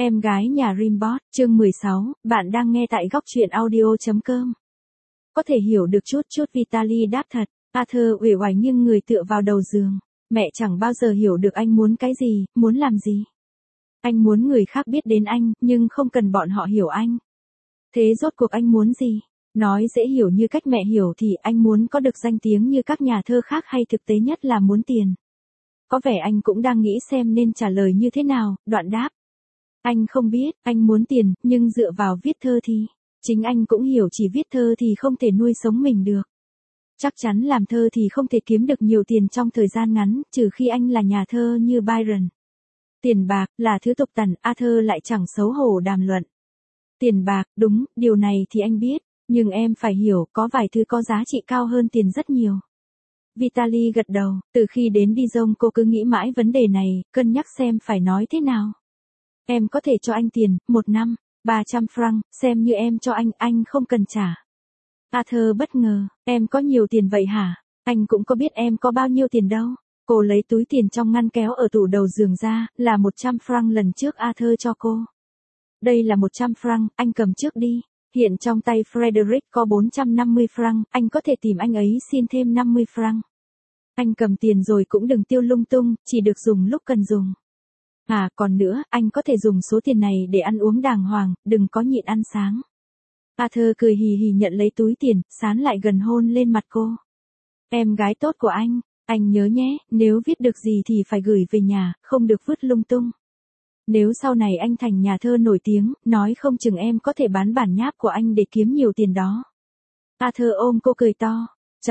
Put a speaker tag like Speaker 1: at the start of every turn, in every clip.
Speaker 1: Em gái nhà Rimbot, chương 16, bạn đang nghe tại góc truyện audio.com. Có thể hiểu được chút Vitaly đáp thật. Arthur uể oải nghiêng người tựa vào đầu giường. Mẹ chẳng bao giờ hiểu được anh muốn cái gì, muốn làm gì. Anh muốn người khác biết đến anh, nhưng không cần bọn họ hiểu anh. Thế rốt cuộc anh muốn gì? Nói dễ hiểu như cách mẹ hiểu thì anh muốn có được danh tiếng như các nhà thơ khác hay thực tế nhất là muốn tiền. Có vẻ anh cũng đang nghĩ xem nên trả lời như thế nào, đoạn đáp. Anh không biết, anh muốn tiền, nhưng dựa vào viết thơ thì, chính anh cũng hiểu chỉ viết thơ thì không thể nuôi sống mình được. Chắc chắn làm thơ thì không thể kiếm được nhiều tiền trong thời gian ngắn, trừ khi anh là nhà thơ như Byron. Tiền bạc, là thứ tục tằn, Arthur lại chẳng xấu hổ đàm luận. Tiền bạc, đúng, điều này thì anh biết, nhưng em phải hiểu, có vài thứ có giá trị cao hơn tiền rất nhiều. Vitaly gật đầu, từ khi đến Dijon cô cứ nghĩ mãi vấn đề này, cân nhắc xem phải nói thế nào. Em có thể cho anh tiền, 1 năm, 300 franc, xem như em cho anh không cần trả. Arthur bất ngờ, em có nhiều tiền vậy hả? Anh cũng có biết em có bao nhiêu tiền đâu. Cô lấy túi tiền trong ngăn kéo ở tủ đầu giường ra, là 100 franc lần trước Arthur cho cô. Đây là 100 franc, anh cầm trước đi. Hiện trong tay Frederick có 450 franc, anh có thể tìm anh ấy xin thêm 50 franc. Anh cầm tiền rồi cũng đừng tiêu lung tung, chỉ được dùng lúc cần dùng. À, còn nữa, anh có thể dùng số tiền này để ăn uống đàng hoàng, đừng có nhịn ăn sáng. Arthur cười hì hì nhận lấy túi tiền, sán lại gần hôn lên mặt cô. Em gái tốt của anh nhớ nhé, nếu viết được gì thì phải gửi về nhà, không được vứt lung tung. Nếu sau này anh thành nhà thơ nổi tiếng, nói không chừng em có thể bán bản nháp của anh để kiếm nhiều tiền đó. Arthur ôm cô cười to.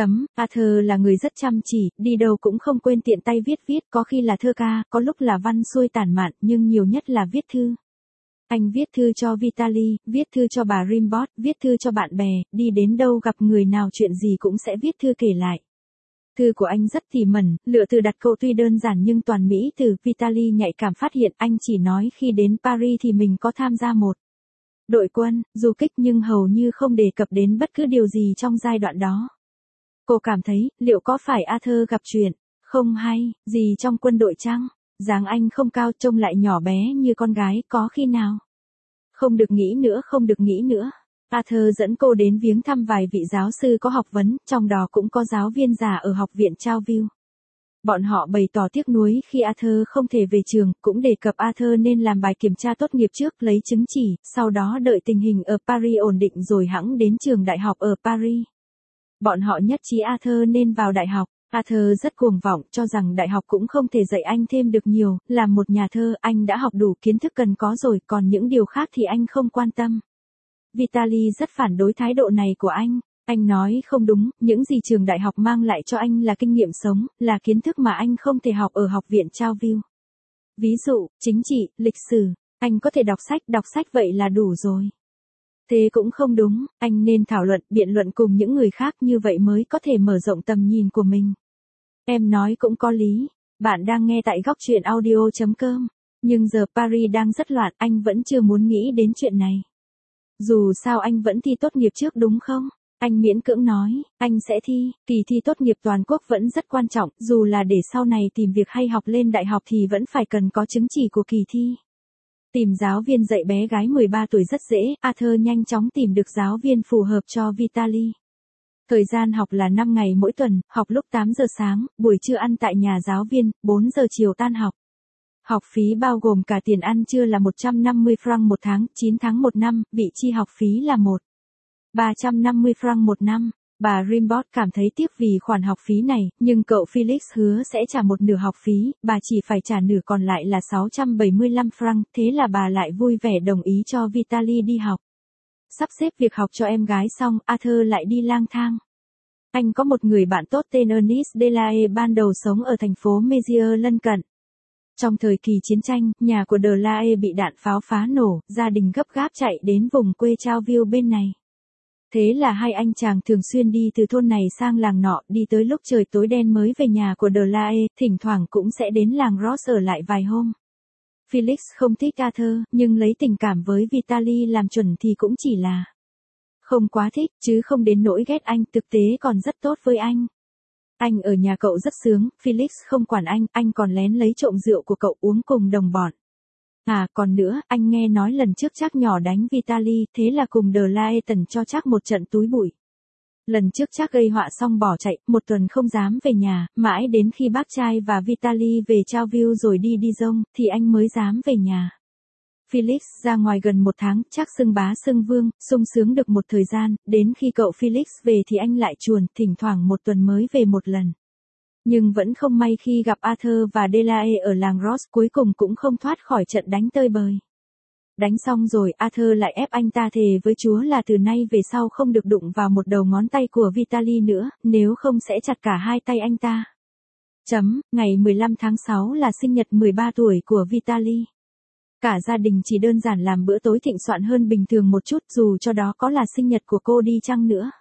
Speaker 1: Arthur là người rất chăm chỉ, đi đâu cũng không quên tiện tay viết, có khi là thơ ca, có lúc là văn xuôi tản mạn, nhưng nhiều nhất là viết thư. Anh viết thư cho Vitaly, viết thư cho bà Rimbot, viết thư cho bạn bè, đi đến đâu gặp người nào chuyện gì cũng sẽ viết thư kể lại. Thư của anh rất tỉ mẩn, lựa từ đặt câu tuy đơn giản nhưng toàn mỹ từ. Vitaly nhạy cảm phát hiện anh chỉ nói khi đến Paris thì mình có tham gia một đội quân, du kích nhưng hầu như không đề cập đến bất cứ điều gì trong giai đoạn đó. Cô cảm thấy, liệu có phải Arthur gặp chuyện không hay gì trong quân đội chăng? Dáng anh không cao, trông lại nhỏ bé như con gái, có khi nào? Không được nghĩ nữa. Arthur dẫn cô đến viếng thăm vài vị giáo sư có học vấn, trong đó cũng có giáo viên già ở học viện Trao-viu. Bọn họ bày tỏ tiếc nuối khi Arthur không thể về trường, cũng đề cập Arthur nên làm bài kiểm tra tốt nghiệp trước, lấy chứng chỉ, sau đó đợi tình hình ở Paris ổn định rồi hẵng đến trường đại học ở Paris. Bọn họ nhất trí Arthur nên vào đại học. Arthur rất cuồng vọng, cho rằng đại học cũng không thể dạy anh thêm được nhiều, làm một nhà thơ, anh đã học đủ kiến thức cần có rồi, còn những điều khác thì anh không quan tâm. Vitaly rất phản đối thái độ này của anh nói không đúng, những gì trường đại học mang lại cho anh là kinh nghiệm sống, là kiến thức mà anh không thể học ở học viện Trao-viu. Ví dụ, chính trị, lịch sử, anh có thể đọc sách vậy là đủ rồi. Thế cũng không đúng, anh nên thảo luận, biện luận cùng những người khác, như vậy mới có thể mở rộng tầm nhìn của mình. Em nói cũng có lý, bạn đang nghe tại góc truyện audio.com, nhưng giờ Paris đang rất loạn, anh vẫn chưa muốn nghĩ đến chuyện này. Dù sao anh vẫn thi tốt nghiệp trước đúng không? Anh miễn cưỡng nói, anh sẽ thi, kỳ thi tốt nghiệp toàn quốc vẫn rất quan trọng, dù là để sau này tìm việc hay học lên đại học thì vẫn phải cần có chứng chỉ của kỳ thi. Tìm giáo viên dạy bé gái 13 tuổi rất dễ, Arthur nhanh chóng tìm được giáo viên phù hợp cho Vitaly. Thời gian học là 5 ngày mỗi tuần, học lúc 8 giờ sáng, buổi trưa ăn tại nhà giáo viên, 4 giờ chiều tan học. Học phí bao gồm cả tiền ăn trưa là 150 franc một tháng, 9 tháng một năm, vị chi học phí là 350 franc một năm. Bà Rimbot cảm thấy tiếc vì khoản học phí này, nhưng cậu Felix hứa sẽ trả một nửa học phí, bà chỉ phải trả nửa còn lại là 675 franc, thế là bà lại vui vẻ đồng ý cho Vitaly đi học. Sắp xếp việc học cho em gái xong, Arthur lại đi lang thang. Anh có một người bạn tốt tên Ernest Delahaye ban đầu sống ở thành phố Mézières lân cận. Trong thời kỳ chiến tranh, nhà của Delahaye bị đạn pháo phá nổ, gia đình gấp gáp chạy đến vùng quê Trao-viu bên này. Thế là hai anh chàng thường xuyên đi từ thôn này sang làng nọ, đi tới lúc trời tối đen mới về nhà của Delahaye, thỉnh thoảng cũng sẽ đến làng Ross ở lại vài hôm. Felix không thích Arthur, nhưng lấy tình cảm với Vitaly làm chuẩn thì cũng chỉ là không quá thích, chứ không đến nỗi ghét anh, thực tế còn rất tốt với anh. Anh ở nhà cậu rất sướng, Felix không quản anh còn lén lấy trộm rượu của cậu uống cùng đồng bọn. À còn nữa, anh nghe nói lần trước Trác nhỏ đánh Vitaly, thế là cùng The Laeton cho Trác một trận túi bụi. Lần trước Trác gây họa xong bỏ chạy, một tuần không dám về nhà, mãi đến khi bác trai và Vitaly về trao view rồi đi Dijon, thì anh mới dám về nhà. Felix ra ngoài gần một tháng, Trác xưng bá xưng vương, sung sướng được một thời gian, đến khi cậu Felix về thì anh lại chuồn, thỉnh thoảng một tuần mới về một lần. Nhưng vẫn không may khi gặp Arthur và Delahaye ở làng Ross, cuối cùng cũng không thoát khỏi trận đánh tơi bời. Đánh xong rồi, Arthur lại ép anh ta thề với Chúa là từ nay về sau không được đụng vào một đầu ngón tay của Vitaly nữa, nếu không sẽ chặt cả hai tay anh ta. Ngày 15 tháng 6 là sinh nhật 13 tuổi của Vitaly. Cả gia đình chỉ đơn giản làm bữa tối thịnh soạn hơn bình thường một chút, dù cho đó có là sinh nhật của cô đi chăng nữa.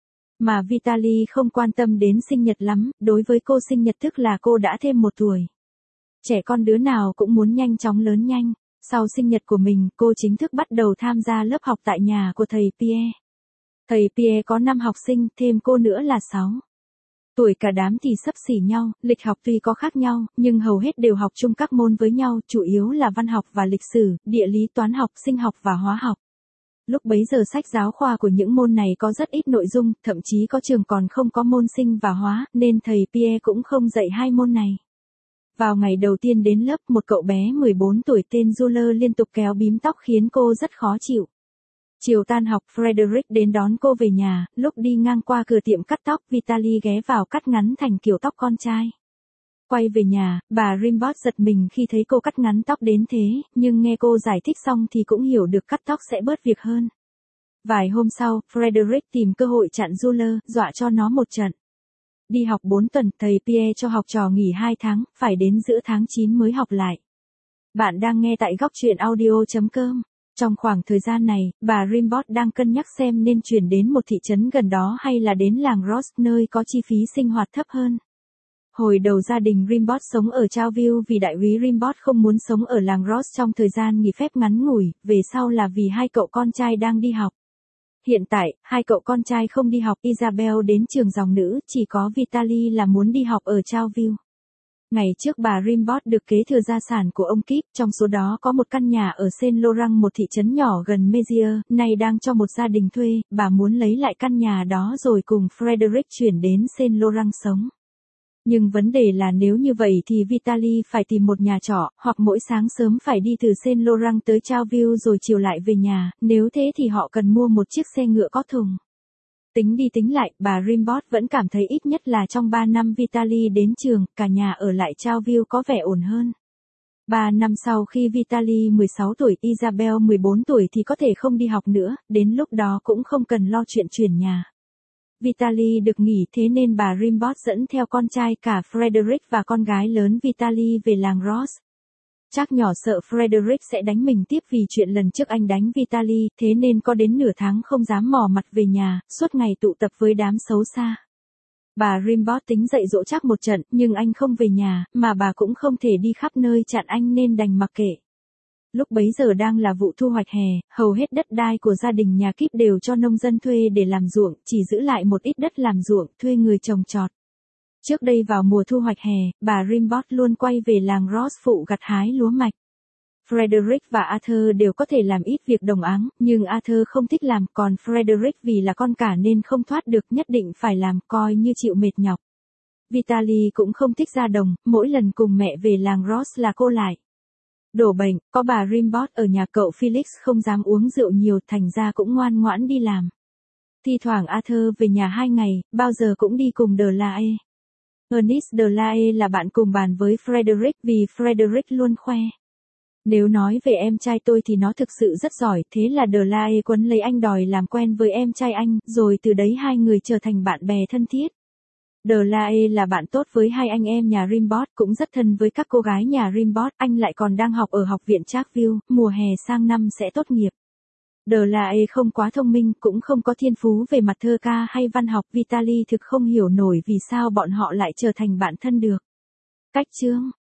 Speaker 1: Mà Vitaly không quan tâm đến sinh nhật lắm, đối với cô sinh nhật tức là cô đã thêm một tuổi. Trẻ con đứa nào cũng muốn nhanh chóng lớn nhanh. Sau sinh nhật của mình, cô chính thức bắt đầu tham gia lớp học tại nhà của thầy Pierre. Thầy Pierre có 5 học sinh, thêm cô nữa là 6. Tuổi cả đám thì xấp xỉ nhau, lịch học tuy có khác nhau, nhưng hầu hết đều học chung các môn với nhau, chủ yếu là văn học và lịch sử, địa lý, toán học, sinh học và hóa học. Lúc bấy giờ sách giáo khoa của những môn này có rất ít nội dung, thậm chí có trường còn không có môn sinh và hóa, nên thầy Pierre cũng không dạy hai môn này. Vào ngày đầu tiên đến lớp, một cậu bé 14 tuổi tên Jules liên tục kéo bím tóc khiến cô rất khó chịu. Chiều tan học, Frederick đến đón cô về nhà, lúc đi ngang qua cửa tiệm cắt tóc, Vitaly ghé vào cắt ngắn thành kiểu tóc con trai. Quay về nhà, bà Rimbaud giật mình khi thấy cô cắt ngắn tóc đến thế, nhưng nghe cô giải thích xong thì cũng hiểu được cắt tóc sẽ bớt việc hơn. Vài hôm sau, Frederick tìm cơ hội chặn Jules, dọa cho nó một trận. Đi học 4 tuần, thầy Pierre cho học trò nghỉ 2 tháng, phải đến giữa tháng 9 mới học lại. Bạn đang nghe tại góc truyện audio.com. Trong khoảng thời gian này, bà Rimbaud đang cân nhắc xem nên chuyển đến một thị trấn gần đó hay là đến làng Ross nơi có chi phí sinh hoạt thấp hơn. Hồi đầu gia đình Rimbaud sống ở Trouville vì đại úy Rimbaud không muốn sống ở làng Ross trong thời gian nghỉ phép ngắn ngủi, về sau là vì hai cậu con trai đang đi học. Hiện tại, hai cậu con trai không đi học, Isabelle đến trường dòng nữ, chỉ có Vitaly là muốn đi học ở Trouville. Ngày trước bà Rimbaud được kế thừa gia sản của ông Kip, trong số đó có một căn nhà ở Saint-Laurent, một thị trấn nhỏ gần Mézières, nay đang cho một gia đình thuê, bà muốn lấy lại căn nhà đó rồi cùng Frederick chuyển đến Saint-Laurent sống. Nhưng vấn đề là nếu như vậy thì Vitaly phải tìm một nhà trọ, hoặc mỗi sáng sớm phải đi từ Saint-Laurent tới Trouville rồi chiều lại về nhà, nếu thế thì họ cần mua một chiếc xe ngựa có thùng. Tính đi tính lại, bà Rimbaud vẫn cảm thấy ít nhất là trong 3 năm Vitaly đến trường, cả nhà ở lại Trouville có vẻ ổn hơn. 3 năm sau khi Vitaly 16 tuổi, Isabelle 14 tuổi thì có thể không đi học nữa, đến lúc đó cũng không cần lo chuyện chuyển nhà. Vitaly được nghỉ, thế nên bà Rimbaud dẫn theo con trai cả Frederick và con gái lớn Vitaly về làng Ross. Trác nhỏ sợ Frederick sẽ đánh mình tiếp vì chuyện lần trước anh đánh Vitaly, thế nên có đến nửa tháng không dám mò mặt về nhà, suốt ngày tụ tập với đám xấu xa. Bà Rimbaud tính dạy dỗ Trác một trận, nhưng anh không về nhà, mà bà cũng không thể đi khắp nơi chặn anh nên đành mặc kệ. Lúc bấy giờ đang là vụ thu hoạch hè, hầu hết đất đai của gia đình nhà Kip đều cho nông dân thuê để làm ruộng, chỉ giữ lại một ít đất làm ruộng, thuê người trồng trọt. Trước đây vào mùa thu hoạch hè, bà Rimbaud luôn quay về làng Ross phụ gặt hái lúa mạch. Frederick và Arthur đều có thể làm ít việc đồng áng, nhưng Arthur không thích làm, còn Frederick vì là con cả nên không thoát được, nhất định phải làm, coi như chịu mệt nhọc. Vitaly cũng không thích ra đồng, mỗi lần cùng mẹ về làng Ross là cô lại đổ bệnh, có bà Rimbaud ở nhà, cậu Felix không dám uống rượu nhiều, thành ra cũng ngoan ngoãn đi làm. Thi thoảng Arthur về nhà 2 ngày, bao giờ cũng đi cùng Delahaye. Ernest Delahaye là bạn cùng bàn với Frederick vì Frederick luôn khoe. Nếu nói về em trai tôi thì nó thực sự rất giỏi, thế là Delahaye quấn lấy anh đòi làm quen với em trai anh, rồi từ đấy hai người trở thành bạn bè thân thiết. Delahaye là bạn tốt với hai anh em nhà Rimbaud, cũng rất thân với các cô gái nhà Rimbaud, anh lại còn đang học ở học viện Charleville, mùa hè sang năm sẽ tốt nghiệp. Delahaye không quá thông minh, cũng không có thiên phú về mặt thơ ca hay văn học, Vitaly thực không hiểu nổi vì sao bọn họ lại trở thành bạn thân được. Cách chương